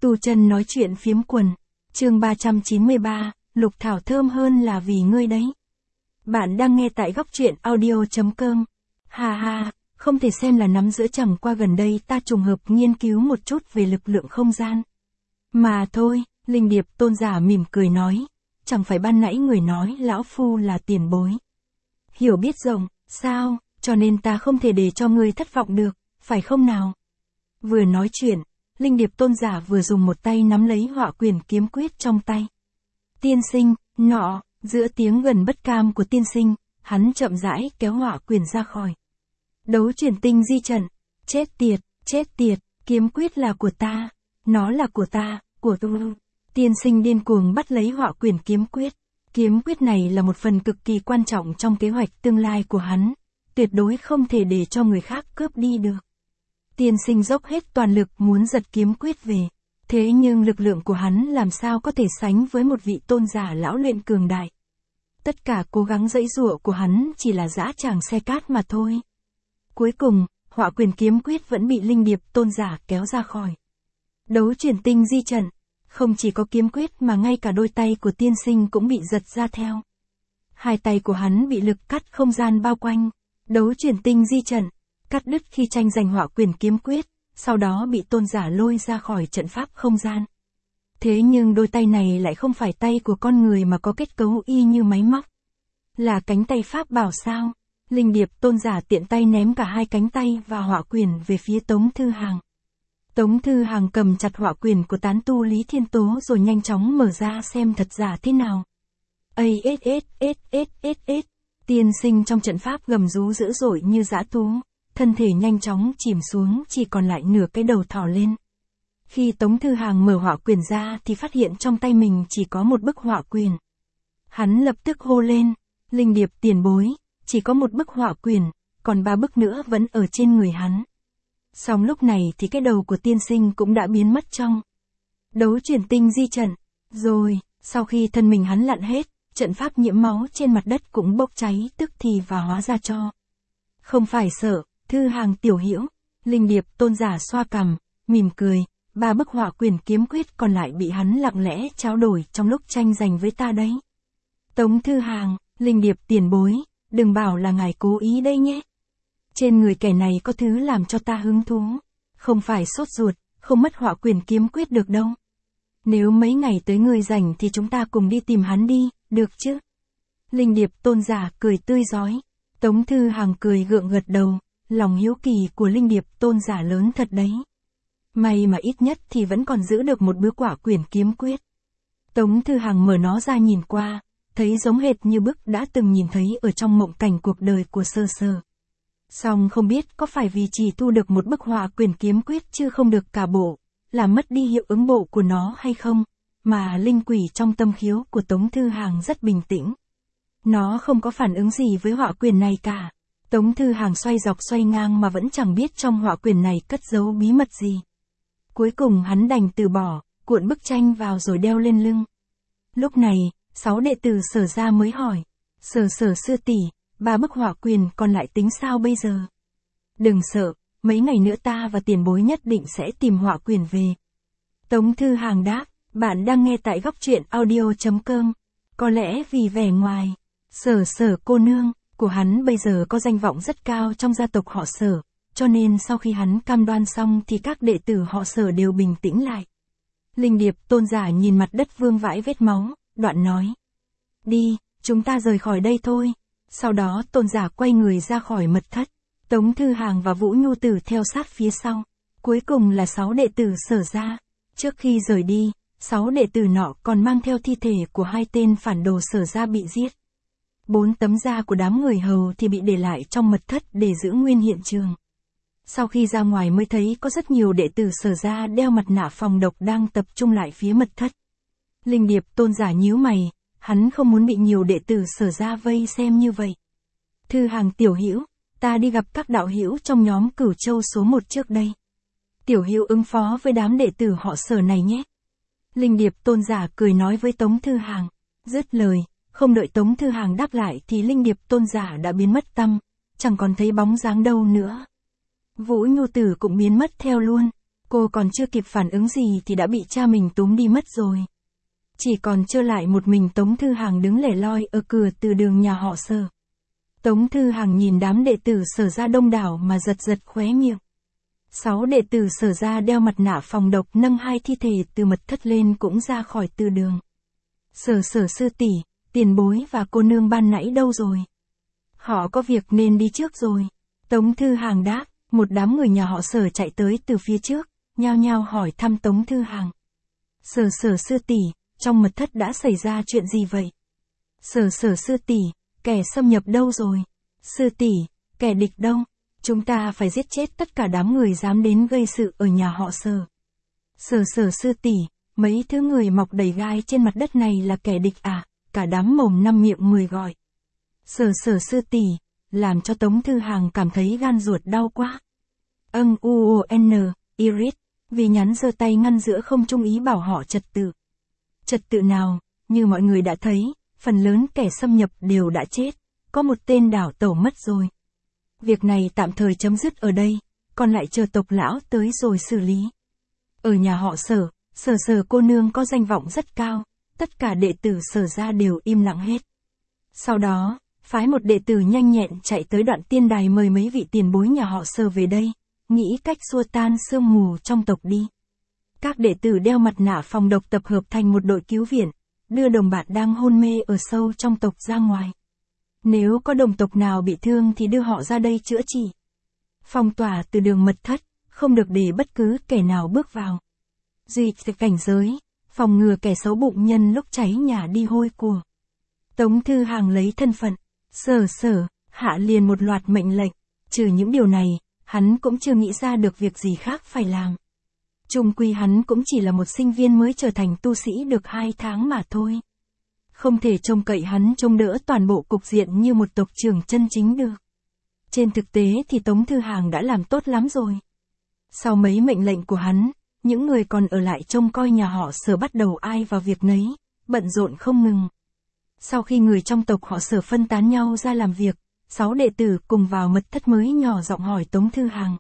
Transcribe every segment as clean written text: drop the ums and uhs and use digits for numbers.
Tu chân nói chuyện phiếm quần. Chương 393, Lục Thảo thơm hơn là vì ngươi đấy. Bạn đang nghe tại góc truyện audio.com. Ha ha, không thể xem là nắm giữa, chẳng qua gần đây ta trùng hợp nghiên cứu một chút về lực lượng không gian. Mà thôi, Linh Điệp tôn giả mỉm cười nói, chẳng phải ban nãy người nói lão phu là tiền bối. Hiểu biết rộng, sao, cho nên ta không thể để cho ngươi thất vọng được, phải không nào? Vừa nói chuyện, Linh Điệp tôn giả vừa dùng một tay nắm lấy họa quyển kiếm quyết trong tay. Tiên sinh, nọ, giữa tiếng gần bất cam của tiên sinh, hắn chậm rãi kéo họa quyển ra khỏi. Đấu chuyển tinh di trận, chết tiệt, kiếm quyết là của ta, nó là của ta, của tu. Tiên sinh điên cuồng bắt lấy họa quyển kiếm quyết. Kiếm quyết này là một phần cực kỳ quan trọng trong kế hoạch tương lai của hắn, tuyệt đối không thể để cho người khác cướp đi được. Tiên sinh dốc hết toàn lực muốn giật kiếm quyết về, thế nhưng lực lượng của hắn làm sao có thể sánh với một vị tôn giả lão luyện cường đại. Tất cả cố gắng giãy giụa của hắn chỉ là dã tràng xe cát mà thôi. Cuối cùng, họa quyền kiếm quyết vẫn bị Linh Điệp tôn giả kéo ra khỏi. Đấu chuyển tinh di trận, không chỉ có kiếm quyết mà ngay cả đôi tay của tiên sinh cũng bị giật ra theo. Hai tay của hắn bị lực cắt không gian bao quanh. Đấu chuyển tinh di trận, cắt đứt khi tranh giành họa quyền kiếm quyết, sau đó bị tôn giả lôi ra khỏi trận pháp không gian. Thế nhưng đôi tay này lại không phải tay của con người mà có kết cấu y như máy móc. Là cánh tay pháp bảo sao? Linh Điệp tôn giả tiện tay ném cả hai cánh tay và họa quyền về phía Tống Thư Hàng. Tống Thư Hàng cầm chặt họa quyền của tán tu Lý Thiên Tố rồi nhanh chóng mở ra xem thật giả thế nào. Tiên sinh trong trận pháp gầm rú dữ dội như dã thú, thân thể nhanh chóng chìm xuống, chỉ còn lại nửa cái đầu thỏ lên. Khi Tống Thư Hàng mở họa quyền ra thì phát hiện trong tay mình chỉ có một bức họa quyền. Hắn lập tức hô lên, Linh Điệp tiền bối, chỉ có một bức họa quyền, còn 3 bức nữa vẫn ở trên người hắn. Song lúc này thì cái đầu của tiên sinh cũng đã biến mất trong đấu chuyển tinh di trận. Rồi, sau khi thân mình hắn lặn hết, trận pháp nhiễm máu trên mặt đất cũng bốc cháy tức thì và hóa ra tro. Không phải sợ, Thư Hàng tiểu hữu, Linh Điệp tôn giả xoa cằm, mỉm cười, 3 bức họa quyền kiếm quyết còn lại bị hắn lặng lẽ trao đổi trong lúc tranh giành với ta đấy. Tống Thư Hàng, Linh Điệp tiền bối, đừng bảo là ngài cố ý đây nhé. Trên người kẻ này có thứ làm cho ta hứng thú, không phải sốt ruột, không mất họa quyền kiếm quyết được đâu. Nếu mấy ngày tới người rảnh thì chúng ta cùng đi tìm hắn đi, được chứ? Linh Điệp tôn giả cười tươi rói. Tống Thư Hàng cười gượng gật đầu, lòng hiếu kỳ của Linh Điệp tôn giả lớn thật đấy. May mà ít nhất thì vẫn còn giữ được một bức họa quyền kiếm quyết. Tống Thư Hàng mở nó ra nhìn qua, thấy giống hệt như bức đã từng nhìn thấy ở trong mộng cảnh cuộc đời của Sơ Sơ. Song không biết có phải vì chỉ thu được một bức họa quyền kiếm quyết chứ không được cả bộ, làm mất đi hiệu ứng bộ của nó hay không, mà linh quỷ trong tâm khiếu của Tống Thư Hàng rất bình tĩnh. Nó không có phản ứng gì với họa quyền này cả. Tống Thư Hàng xoay dọc xoay ngang mà vẫn chẳng biết trong họa quyền này cất giấu bí mật gì. Cuối cùng hắn đành từ bỏ, cuộn bức tranh vào rồi đeo lên lưng. Lúc này, 6 đệ tử Sở gia mới hỏi, Sở sư tỷ, 3 bức họa quyền còn lại tính sao bây giờ? Đừng sợ, mấy ngày nữa ta và tiền bối nhất định sẽ tìm họa quyền về. Tống Thư Hàng đáp, bạn đang nghe tại góc truyện audio.com. Có lẽ vì vẻ ngoài, Sở cô nương của hắn bây giờ có danh vọng rất cao trong gia tộc họ Sở, cho nên sau khi hắn cam đoan xong thì các đệ tử họ Sở đều bình tĩnh lại. Linh Điệp tôn giả nhìn mặt đất vương vãi vết máu, đoạn nói, đi, chúng ta rời khỏi đây thôi. Sau đó tôn giả quay người ra khỏi mật thất, Tống Thư Hàng và Vũ Nhu Tử theo sát phía sau. Cuối cùng là 6 đệ tử Sở gia. Trước khi rời đi, 6 đệ tử nọ còn mang theo thi thể của 2 tên phản đồ Sở gia bị giết. 4 tấm da của đám người hầu thì bị để lại trong mật thất để giữ nguyên hiện trường. Sau khi ra ngoài mới thấy có rất nhiều đệ tử Sở gia đeo mặt nạ phòng độc đang tập trung lại phía mật thất. Linh Điệp tôn giả nhíu mày, hắn không muốn bị nhiều đệ tử Sở gia vây xem như vậy. Thư Hàng tiểu hữu, ta đi gặp các đạo hữu trong nhóm Cửu Châu số 1 trước đây. Tiểu hữu ứng phó với đám đệ tử họ Sở này nhé. Linh Điệp tôn giả cười nói với Tống Thư Hàng. Dứt lời, không đợi Tống Thư Hàng đáp lại thì Linh Điệp tôn giả đã biến mất tăm, chẳng còn thấy bóng dáng đâu nữa. Vũ Nhu Tử cũng biến mất theo luôn. Cô còn chưa kịp phản ứng gì thì đã bị cha mình túm đi mất rồi. Chỉ còn trơ lại một mình Tống Thư Hàng đứng lẻ loi ở cửa từ đường nhà họ Sở. Tống Thư Hàng nhìn đám đệ tử Sở gia đông đảo mà giật giật khóe miệng. 6 đệ tử Sở gia đeo mặt nạ phòng độc nâng 2 thi thể từ mật thất lên cũng ra khỏi từ đường. Sở sư tỷ, tiền bối và cô nương ban nãy đâu rồi? Họ có việc nên đi trước rồi. Tống Thư Hàng đáp, một đám người nhà họ Sở chạy tới từ phía trước, nhao nhao hỏi thăm Tống Thư Hàng. Sở sư tỷ, trong mật thất đã xảy ra chuyện gì vậy? Sở sư tỷ, kẻ xâm nhập đâu rồi? Sư tỷ, kẻ địch đâu? Chúng ta phải giết chết tất cả đám người dám đến gây sự ở nhà họ Sở. Sở sư tỷ, mấy thứ người mọc đầy gai trên mặt đất này là kẻ địch à? Cả đám mồm năm miệng 10 gọi. Sở sư tỷ, làm cho Tống Thư Hàng cảm thấy gan ruột đau quá. Iris, vì nhắn giơ tay ngăn giữa không trung ý bảo họ trật tự. Trật tự nào, như mọi người đã thấy, phần lớn kẻ xâm nhập đều đã chết, có một tên đảo tẩu mất rồi. Việc này tạm thời chấm dứt ở đây, còn lại chờ tộc lão tới rồi xử lý. Ở nhà họ Sở, Sở cô nương có danh vọng rất cao, tất cả đệ tử Sở gia đều im lặng hết. Sau đó, phái một đệ tử nhanh nhẹn chạy tới Đoạn Tiên Đài mời mấy vị tiền bối nhà họ Sở về đây, nghĩ cách xua tan sương mù trong tộc đi. Các đệ tử đeo mặt nạ phòng độc tập hợp thành một đội cứu viện, đưa đồng bạn đang hôn mê ở sâu trong tộc ra ngoài. Nếu có đồng tộc nào bị thương thì đưa họ ra đây chữa trị. Phong tỏa từ đường mật thất, không được để bất cứ kẻ nào bước vào. Duy cảnh giới, phòng ngừa kẻ xấu bụng nhân lúc cháy nhà đi hôi của. Tống Thư Hàng lấy thân phận, Sở, hạ liền một loạt mệnh lệnh, trừ những điều này, hắn cũng chưa nghĩ ra được việc gì khác phải làm. Chung quy hắn cũng chỉ là một sinh viên mới trở thành tu sĩ được 2 tháng mà thôi. Không thể trông cậy hắn trông đỡ toàn bộ cục diện như một tộc trưởng chân chính được. Trên thực tế thì Tống Thư Hàng đã làm tốt lắm rồi. Sau mấy mệnh lệnh của hắn, những người còn ở lại trông coi nhà họ Sở bắt đầu ai vào việc nấy, bận rộn không ngừng. Sau khi người trong tộc họ Sở phân tán nhau ra làm việc, 6 đệ tử cùng vào mật thất mới nhỏ giọng hỏi Tống Thư Hàng.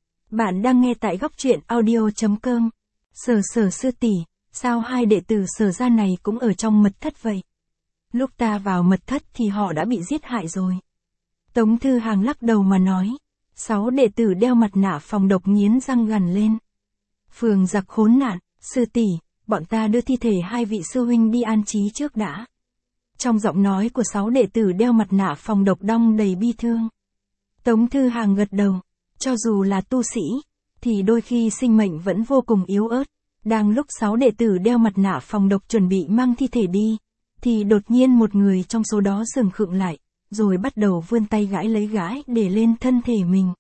Bạn đang nghe tại góc truyện audio.com. Sở sư tỷ, sao 2 đệ tử Sở gia này cũng ở trong mật thất vậy? Lúc ta vào mật thất thì họ đã bị giết hại rồi. Tống Thư Hàng lắc đầu mà nói. 6 đệ tử đeo mặt nạ phòng độc nghiến răng gằn lên. Phường giặc khốn nạn, sư tỷ, bọn ta đưa thi thể 2 vị sư huynh đi an trí trước đã. Trong giọng nói của 6 đệ tử đeo mặt nạ phòng độc đong đầy bi thương. Tống Thư Hàng gật đầu. Cho dù là tu sĩ, thì đôi khi sinh mệnh vẫn vô cùng yếu ớt. Đang lúc 6 đệ tử đeo mặt nạ phòng độc chuẩn bị mang thi thể đi, thì đột nhiên một người trong số đó dừng khựng lại, rồi bắt đầu vươn tay gãi lấy gãi để lên thân thể mình.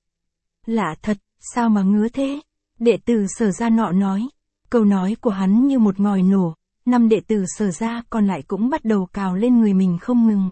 Lạ thật, sao mà ngứa thế? Đệ tử Sở gia nọ nói. Câu nói của hắn như một ngòi nổ, 5 đệ tử Sở gia còn lại cũng bắt đầu cào lên người mình không ngừng.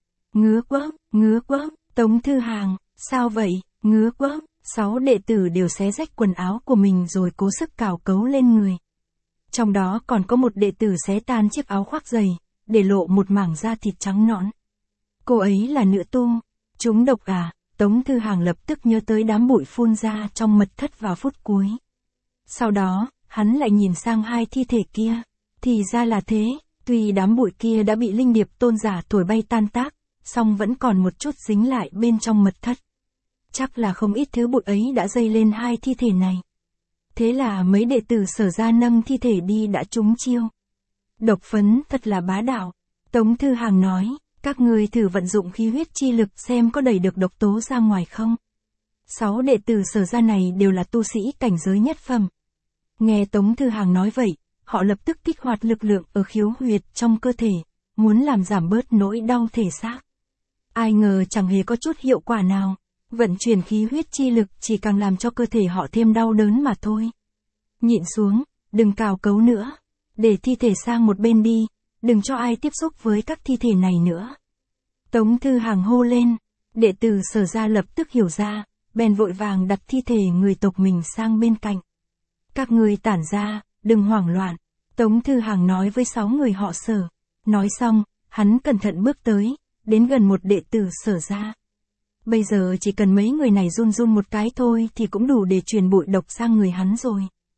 Ngứa quá, Tống Thư Hàng, sao vậy, ngứa quá. 6 đệ tử đều xé rách quần áo của mình rồi cố sức cào cấu lên người. Trong đó còn có một đệ tử xé tan chiếc áo khoác dày, để lộ một mảng da thịt trắng nõn. Cô ấy là nữ tu. Trúng độc à? Tống Thư Hàng lập tức nhớ tới đám bụi phun ra trong mật thất vào phút cuối. Sau đó, hắn lại nhìn sang 2 thi thể kia. Thì ra là thế, tuy đám bụi kia đã bị linh điệp tôn giả thổi bay tan tác, song vẫn còn một chút dính lại bên trong mật thất. Chắc là không ít thứ bụi ấy đã dây lên 2 thi thể này. Thế là mấy đệ tử Sở gia nâng thi thể đi đã trúng chiêu. Độc phấn thật là bá đạo. Tống Thư Hàng nói, các người thử vận dụng khí huyết chi lực xem có đẩy được độc tố ra ngoài không. 6 đệ tử Sở gia này đều là tu sĩ cảnh giới nhất phẩm. Nghe Tống Thư Hàng nói vậy, họ lập tức kích hoạt lực lượng ở khiếu huyệt trong cơ thể, muốn làm giảm bớt nỗi đau thể xác. Ai ngờ chẳng hề có chút hiệu quả nào. Vận chuyển khí huyết chi lực chỉ càng làm cho cơ thể họ thêm đau đớn mà thôi. Nhịn xuống, đừng cào cấu nữa. Để thi thể sang một bên đi, đừng cho ai tiếp xúc với các thi thể này nữa. Tống Thư Hàng hô lên, đệ tử Sở gia lập tức hiểu ra, bèn vội vàng đặt thi thể người tộc mình sang bên cạnh. Các người tản ra, đừng hoảng loạn. Tống Thư Hàng nói với 6 người họ Sở. Nói xong, hắn cẩn thận bước tới, đến gần một đệ tử Sở gia. Bây giờ chỉ cần mấy người này run run một cái thôi thì cũng đủ để truyền bụi độc sang người hắn rồi.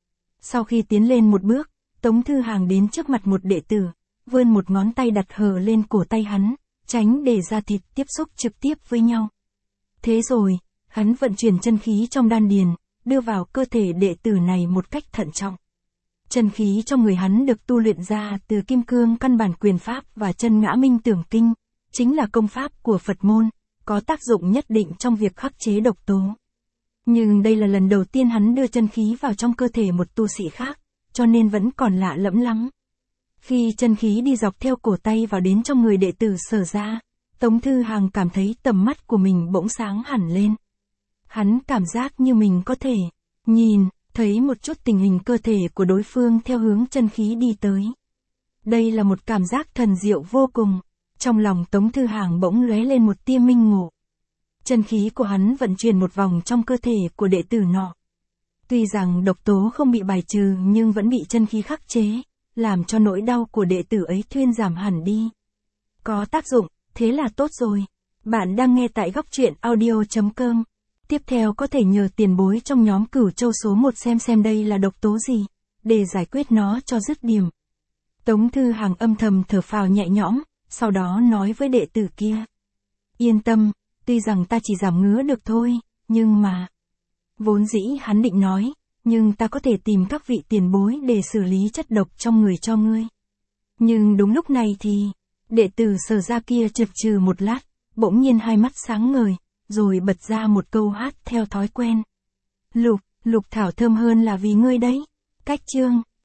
Sau khi tiến lên một bước, Tống Thư Hàng đến trước mặt một đệ tử, vươn một ngón tay đặt hờ lên cổ tay hắn, tránh để da thịt tiếp xúc trực tiếp với nhau. Thế rồi, hắn vận chuyển chân khí trong đan điền, đưa vào cơ thể đệ tử này một cách thận trọng. Chân khí trong người hắn được tu luyện ra từ kim cương căn bản quyền pháp và chân ngã minh tưởng kinh, chính là công pháp của Phật môn, có tác dụng nhất định trong việc khắc chế độc tố. Nhưng đây là lần đầu tiên hắn đưa chân khí vào trong cơ thể một tu sĩ khác, cho nên vẫn còn lạ lẫm lắm. Khi chân khí đi dọc theo cổ tay vào đến trong người đệ tử Sở ra, Tống Thư Hàng cảm thấy tầm mắt của mình bỗng sáng hẳn lên. Hắn cảm giác như mình có thể nhìn thấy một chút tình hình cơ thể của đối phương theo hướng chân khí đi tới. Đây là một cảm giác thần diệu vô cùng. Trong lòng Tống Thư Hàng bỗng lóe lên một tia minh ngộ. Chân khí của hắn vận chuyển một vòng trong cơ thể của đệ tử nọ. Tuy rằng độc tố không bị bài trừ nhưng vẫn bị chân khí khắc chế, làm cho nỗi đau của đệ tử ấy thuyên giảm hẳn đi. Có tác dụng, thế là tốt rồi. Bạn đang nghe tại Góc Truyện Audio.com. Tiếp theo có thể nhờ tiền bối trong nhóm Cửu Châu số 1 xem đây là độc tố gì, để giải quyết nó cho dứt điểm. Tống Thư Hàng âm thầm thở phào nhẹ nhõm, sau đó nói với đệ tử kia. Yên tâm, tuy rằng ta chỉ giảm ngứa được thôi, nhưng mà... Vốn dĩ hắn định nói, nhưng ta có thể tìm các vị tiền bối để xử lý chất độc trong người cho ngươi. Nhưng đúng lúc này thì, đệ tử Sở ra kia chực chừ một lát, bỗng nhiên hai mắt sáng ngời, rồi bật ra một câu hát theo thói quen. Lục thảo thơm hơn là vì ngươi đấy. Cách chương